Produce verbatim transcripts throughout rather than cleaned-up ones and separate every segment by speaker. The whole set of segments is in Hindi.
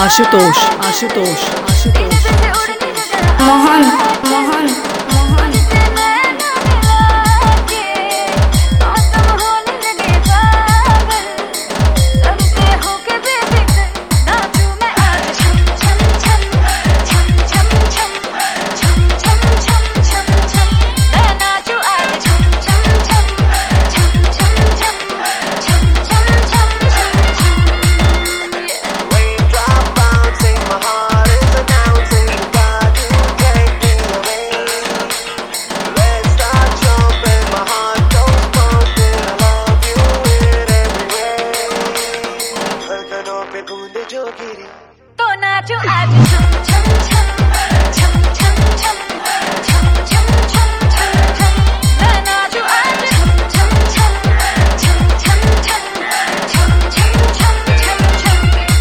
Speaker 1: आशुतोष आशुतोष आशुतोष
Speaker 2: मोहन मोहन मोहन
Speaker 3: तो नाचो आज छम छम छम छम छम छम छम छम छम छम छम मैं नाचो आज छम छम छम छम छम छम छम छम छम छम छम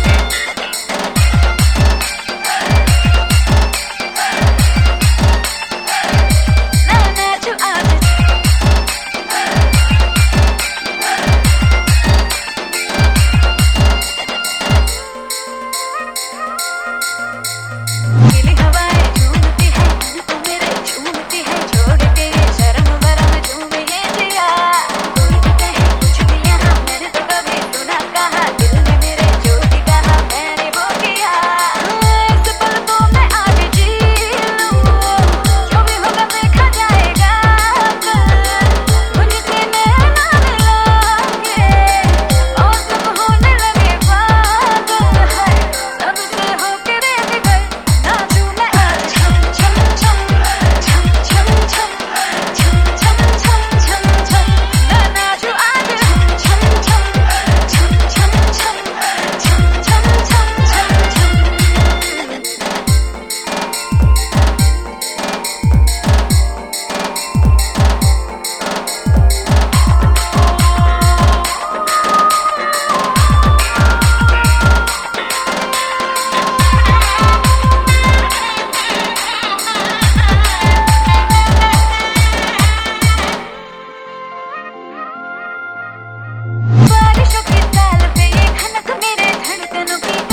Speaker 3: मैं नाचो आज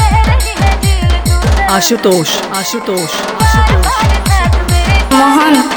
Speaker 1: आशुतोष आशुतोष आशुतोष
Speaker 2: मोहन